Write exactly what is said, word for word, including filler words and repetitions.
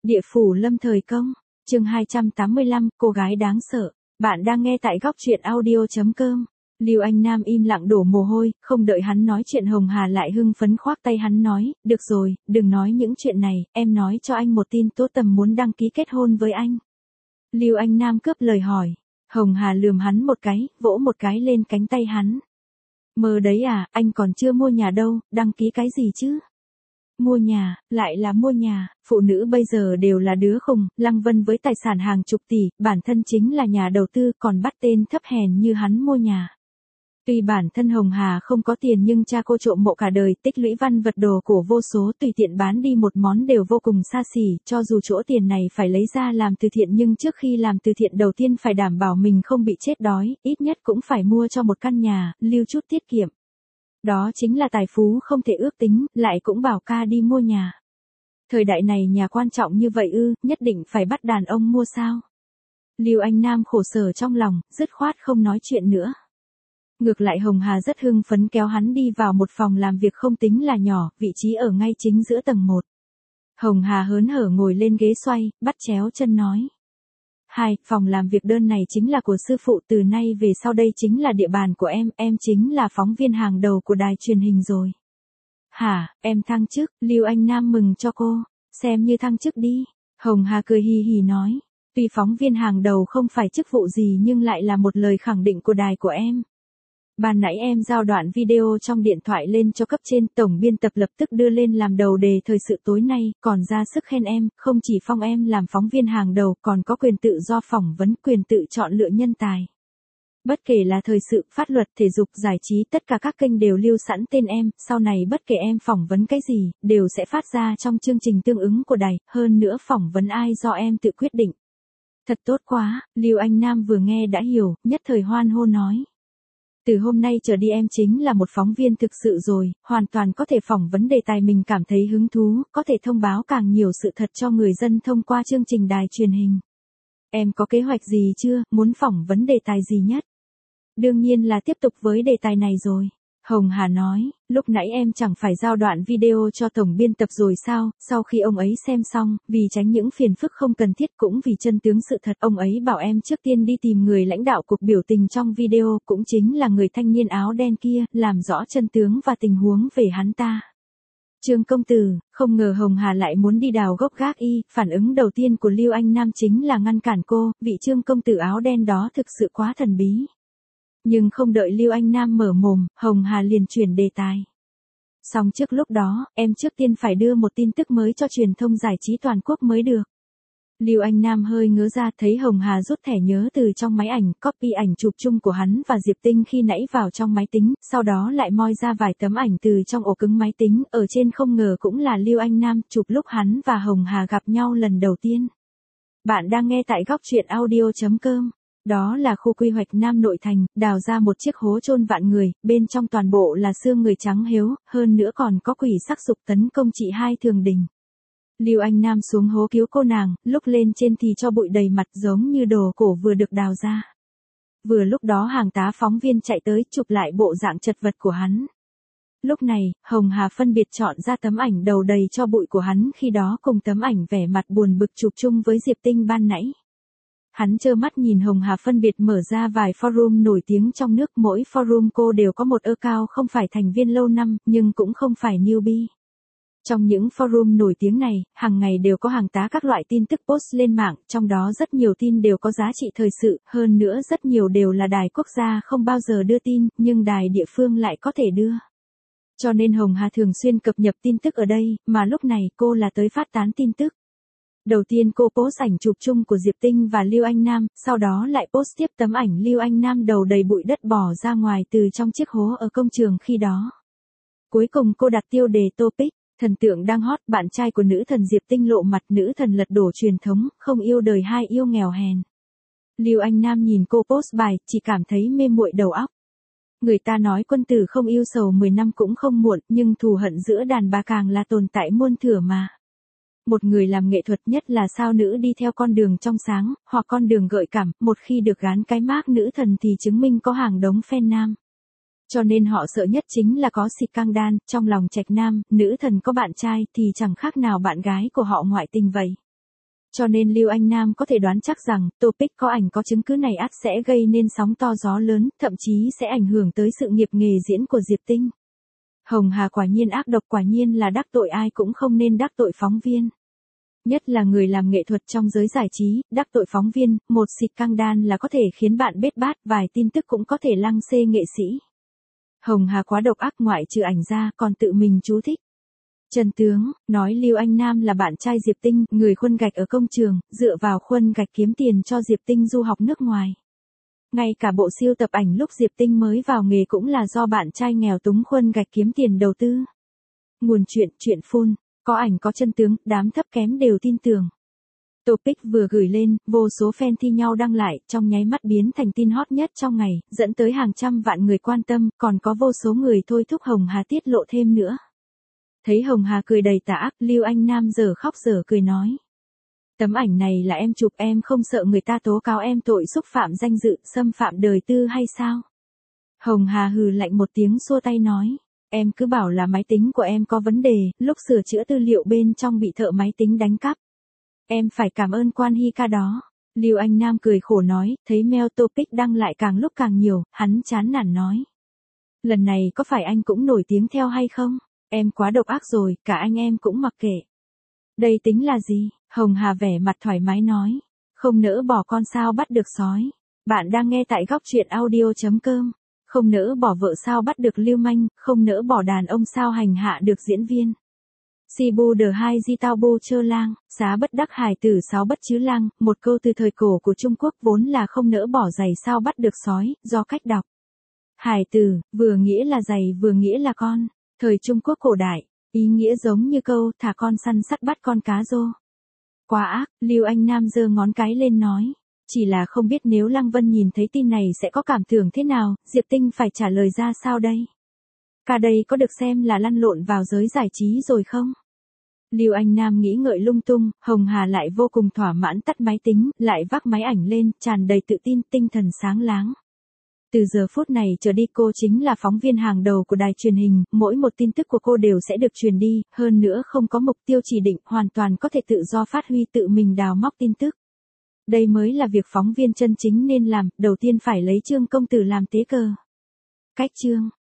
Địa phủ lâm thời công, chương hai trăm tám mươi lăm, cô gái đáng sợ. Bạn đang nghe tại góc truyện audio chấm com. Lưu Anh Nam im lặng đổ mồ hôi, không đợi hắn nói chuyện Hồng Hà lại hưng phấn khoác tay hắn nói, được rồi, đừng nói những chuyện này, em nói cho anh một tin tốt, Tầm muốn đăng ký kết hôn với anh. Lưu Anh Nam cướp lời hỏi. Hồng Hà lườm hắn một cái, vỗ một cái lên cánh tay hắn. Mơ đấy à, anh còn chưa mua nhà đâu, đăng ký cái gì chứ? Mua nhà, lại là mua nhà, phụ nữ bây giờ đều là đứa khùng, Lăng Vân với tài sản hàng chục tỷ, bản thân chính là nhà đầu tư, còn bắt tên thấp hèn như hắn mua nhà. Tuy bản thân Hồng Hà không có tiền nhưng cha cô trộm mộ cả đời, tích lũy văn vật đồ cổ vô số, tùy tiện bán đi một món đều vô cùng xa xỉ, cho dù chỗ tiền này phải lấy ra làm từ thiện nhưng trước khi làm từ thiện đầu tiên phải đảm bảo mình không bị chết đói, ít nhất cũng phải mua cho một căn nhà, lưu chút tiết kiệm. Đó chính là tài phú không thể ước tính, lại cũng bảo ca đi mua nhà. Thời đại này nhà quan trọng như vậy ư, nhất định phải bắt đàn ông mua sao? Lưu Anh Nam khổ sở trong lòng, dứt khoát không nói chuyện nữa. Ngược lại Hồng Hà rất hưng phấn kéo hắn đi vào một phòng làm việc không tính là nhỏ, vị trí ở ngay chính giữa tầng một. Hồng Hà hớn hở ngồi lên ghế xoay, bắt chéo chân nói. Hai, phòng làm việc đơn này chính là của sư phụ, từ nay về sau đây chính là địa bàn của em, em chính là phóng viên hàng đầu của đài truyền hình rồi. Hả, em thăng chức, Lưu Anh Nam mừng cho cô, xem như thăng chức đi. Hồng Hà cười hì hì nói, tuy phóng viên hàng đầu không phải chức vụ gì nhưng lại là một lời khẳng định của đài của em. Ban nãy em giao đoạn video trong điện thoại lên cho cấp trên, tổng biên tập lập tức đưa lên làm đầu đề thời sự tối nay, còn ra sức khen em, không chỉ phong em làm phóng viên hàng đầu, còn có quyền tự do phỏng vấn, quyền tự chọn lựa nhân tài. Bất kể là thời sự, pháp luật, thể dục, giải trí, tất cả các kênh đều lưu sẵn tên em, sau này bất kể em phỏng vấn cái gì, đều sẽ phát ra trong chương trình tương ứng của đài, hơn nữa phỏng vấn ai do em tự quyết định. Thật tốt quá, Lưu Anh Nam vừa nghe đã hiểu, nhất thời hoan hô nói. Từ hôm nay trở đi em chính là một phóng viên thực sự rồi, hoàn toàn có thể phỏng vấn đề tài mình cảm thấy hứng thú, có thể thông báo càng nhiều sự thật cho người dân thông qua chương trình đài truyền hình. Em có kế hoạch gì chưa, muốn phỏng vấn đề tài gì nhất? Đương nhiên là tiếp tục với đề tài này rồi. Hồng Hà nói, lúc nãy em chẳng phải giao đoạn video cho tổng biên tập rồi sao, sau khi ông ấy xem xong, vì tránh những phiền phức không cần thiết cũng vì chân tướng sự thật, ông ấy bảo em trước tiên đi tìm người lãnh đạo cục biểu tình trong video, cũng chính là người thanh niên áo đen kia, làm rõ chân tướng và tình huống về hắn ta. Trương công tử, không ngờ Hồng Hà lại muốn đi đào gốc gác y, phản ứng đầu tiên của Lưu Anh Nam chính là ngăn cản cô, vị Trương công tử áo đen đó thực sự quá thần bí. Nhưng không đợi Lưu Anh Nam mở mồm, Hồng Hà liền chuyển đề tài. Xong trước lúc đó, em trước tiên phải đưa một tin tức mới cho truyền thông giải trí toàn quốc mới được. Lưu Anh Nam hơi ngớ ra, thấy Hồng Hà rút thẻ nhớ từ trong máy ảnh, copy ảnh chụp chung của hắn và Diệp Tinh khi nãy vào trong máy tính, sau đó lại moi ra vài tấm ảnh từ trong ổ cứng máy tính, ở trên không ngờ cũng là Lưu Anh Nam chụp lúc hắn và Hồng Hà gặp nhau lần đầu tiên. Bạn đang nghe tại góc truyện audio chấm com. Đó là khu quy hoạch Nam Nội Thành, đào ra một chiếc hố chôn vạn người, bên trong toàn bộ là xương người trắng hếu, hơn nữa còn có quỷ sắc dục tấn công chị hai Thường Đình. Lưu Anh Nam xuống hố cứu cô nàng, lúc lên trên thì cho bụi đầy mặt giống như đồ cổ vừa được đào ra. Vừa lúc đó hàng tá phóng viên chạy tới chụp lại bộ dạng chật vật của hắn. Lúc này, Hồng Hà phân biệt chọn ra tấm ảnh đầu đầy cho bụi của hắn khi đó cùng tấm ảnh vẻ mặt buồn bực chụp chung với Diệp Tinh ban nãy. Hắn trơ mắt nhìn Hồng Hà phân biệt mở ra vài forum nổi tiếng trong nước, mỗi forum cô đều có một account không phải thành viên lâu năm, nhưng cũng không phải newbie. Trong những forum nổi tiếng này, hàng ngày đều có hàng tá các loại tin tức post lên mạng, trong đó rất nhiều tin đều có giá trị thời sự, hơn nữa rất nhiều đều là đài quốc gia không bao giờ đưa tin, nhưng đài địa phương lại có thể đưa. Cho nên Hồng Hà thường xuyên cập nhật tin tức ở đây, mà lúc này cô là tới phát tán tin tức. Đầu tiên cô post ảnh chụp chung của Diệp Tinh và Lưu Anh Nam, sau đó lại post tiếp tấm ảnh Lưu Anh Nam đầu đầy bụi đất bò ra ngoài từ trong chiếc hố ở công trường khi đó. Cuối cùng cô đặt tiêu đề topic, thần tượng đang hot, bạn trai của nữ thần Diệp Tinh lộ mặt, nữ thần lật đổ truyền thống, không yêu đời hai yêu nghèo hèn. Lưu Anh Nam nhìn cô post bài, chỉ cảm thấy mê muội đầu óc. Người ta nói quân tử không yêu sầu mười năm cũng không muộn, nhưng thù hận giữa đàn bà càng là tồn tại muôn thuở mà. Một người làm nghệ thuật nhất là sao nữ đi theo con đường trong sáng, hoặc con đường gợi cảm, một khi được gán cái mác nữ thần thì chứng minh có hàng đống fan nam. Cho nên họ sợ nhất chính là có xịt căng đan, trong lòng trạch nam, nữ thần có bạn trai thì chẳng khác nào bạn gái của họ ngoại tình vậy. Cho nên Lưu Anh Nam có thể đoán chắc rằng, topic có ảnh có chứng cứ này ắt sẽ gây nên sóng to gió lớn, thậm chí sẽ ảnh hưởng tới sự nghiệp nghề diễn của Diệp Tinh. Hồng Hà quả nhiên ác độc, quả nhiên là đắc tội ai cũng không nên đắc tội phóng viên. Nhất là người làm nghệ thuật trong giới giải trí, đắc tội phóng viên, một xịt căng đan là có thể khiến bạn bết bát, vài tin tức cũng có thể lăng xê nghệ sĩ. Hồng Hà quá độc ác, ngoại trừ ảnh ra, còn tự mình chú thích. Chân tướng, nói Lưu Anh Nam là bạn trai Diệp Tinh, người khuân gạch ở công trường, dựa vào khuân gạch kiếm tiền cho Diệp Tinh du học nước ngoài. Ngay cả bộ siêu tập ảnh lúc Diệp Tinh mới vào nghề cũng là do bạn trai nghèo túng khuân gạch kiếm tiền đầu tư. Nguồn chuyện, chuyện phun, có ảnh có chân tướng, đám thấp kém đều tin tưởng. Topic vừa gửi lên, vô số fan thi nhau đăng lại, trong nháy mắt biến thành tin hot nhất trong ngày, dẫn tới hàng trăm vạn người quan tâm, còn có vô số người thôi thúc Hồng Hà tiết lộ thêm nữa. Thấy Hồng Hà cười đầy tà ác, Lưu Anh Nam giờ khóc giờ cười nói. Tấm ảnh này là em chụp, em không sợ người ta tố cáo em tội xúc phạm danh dự, xâm phạm đời tư hay sao? Hồng Hà hừ lạnh một tiếng xua tay nói. Em cứ bảo là máy tính của em có vấn đề, lúc sửa chữa tư liệu bên trong bị thợ máy tính đánh cắp. Em phải cảm ơn Quan Hy ca đó. Lưu Anh Nam cười khổ nói, thấy mail topic đăng lại càng lúc càng nhiều, hắn chán nản nói. Lần này có phải anh cũng nổi tiếng theo hay không? Em quá độc ác rồi, cả anh em cũng mặc kệ. Đây tính là gì? Hồng Hà vẻ mặt thoải mái nói. Không nỡ bỏ con sao bắt được sói. Bạn đang nghe tại góc truyện audio chấm com. Không nỡ bỏ vợ sao bắt được lưu manh, không nỡ bỏ đàn ông sao hành hạ được diễn viên. Si bu đờ hai di tao bu chơ lang, xá bất đắc hài tử sáu bất chứ lang, một câu từ thời cổ của Trung Quốc vốn là không nỡ bỏ giày sao bắt được sói, do cách đọc. Hài tử, vừa nghĩa là giày vừa nghĩa là con. Thời Trung Quốc cổ đại, ý nghĩa giống như câu thả con săn sắt bắt con cá rô. Quá ác, Lưu Anh Nam giơ ngón cái lên nói. Chỉ là không biết nếu Lăng Vân nhìn thấy tin này sẽ có cảm tưởng thế nào, Diệp Tinh phải trả lời ra sao đây? Cả đây có được xem là lăn lộn vào giới giải trí rồi không? Lưu Anh Nam nghĩ ngợi lung tung, Hồng Hà lại vô cùng thỏa mãn tắt máy tính, lại vác máy ảnh lên, tràn đầy tự tin, tinh thần sáng láng. Từ giờ phút này trở đi cô chính là phóng viên hàng đầu của đài truyền hình, mỗi một tin tức của cô đều sẽ được truyền đi, hơn nữa không có mục tiêu chỉ định, hoàn toàn có thể tự do phát huy, tự mình đào móc tin tức. Đây mới là việc phóng viên chân chính nên làm, đầu tiên phải lấy Trương công tử làm tế cờ. Cách chương